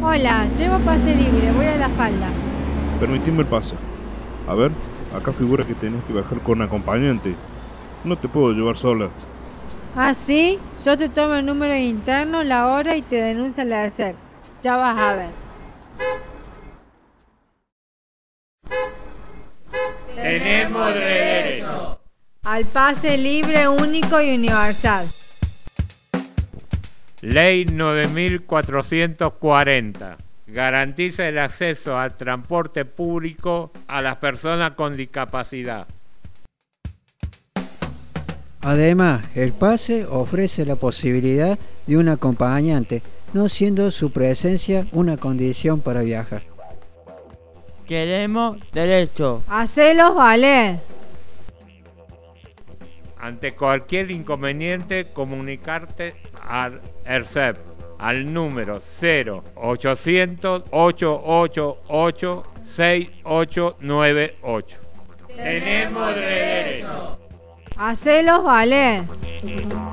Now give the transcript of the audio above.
Hola, llevo pase libre, voy a la falda. Permitime el pase. A ver, acá figura que tenés que viajar con acompañante. No te puedo llevar sola. ¿Ah, sí? Yo te tomo el número interno, la hora y te denuncio al ERCEP. Ya vas a ver. Tenemos derecho Al pase libre, único y universal. Ley 9440. Garantiza el acceso al transporte público a las personas con discapacidad. Además, el pase ofrece la posibilidad de un acompañante, no siendo su presencia una condición para viajar. Queremos derecho. Hacelos valer. Ante cualquier inconveniente, comunicarte al ERCEP al número 0800 888 6898. Tenemos derecho. Hacelos valer.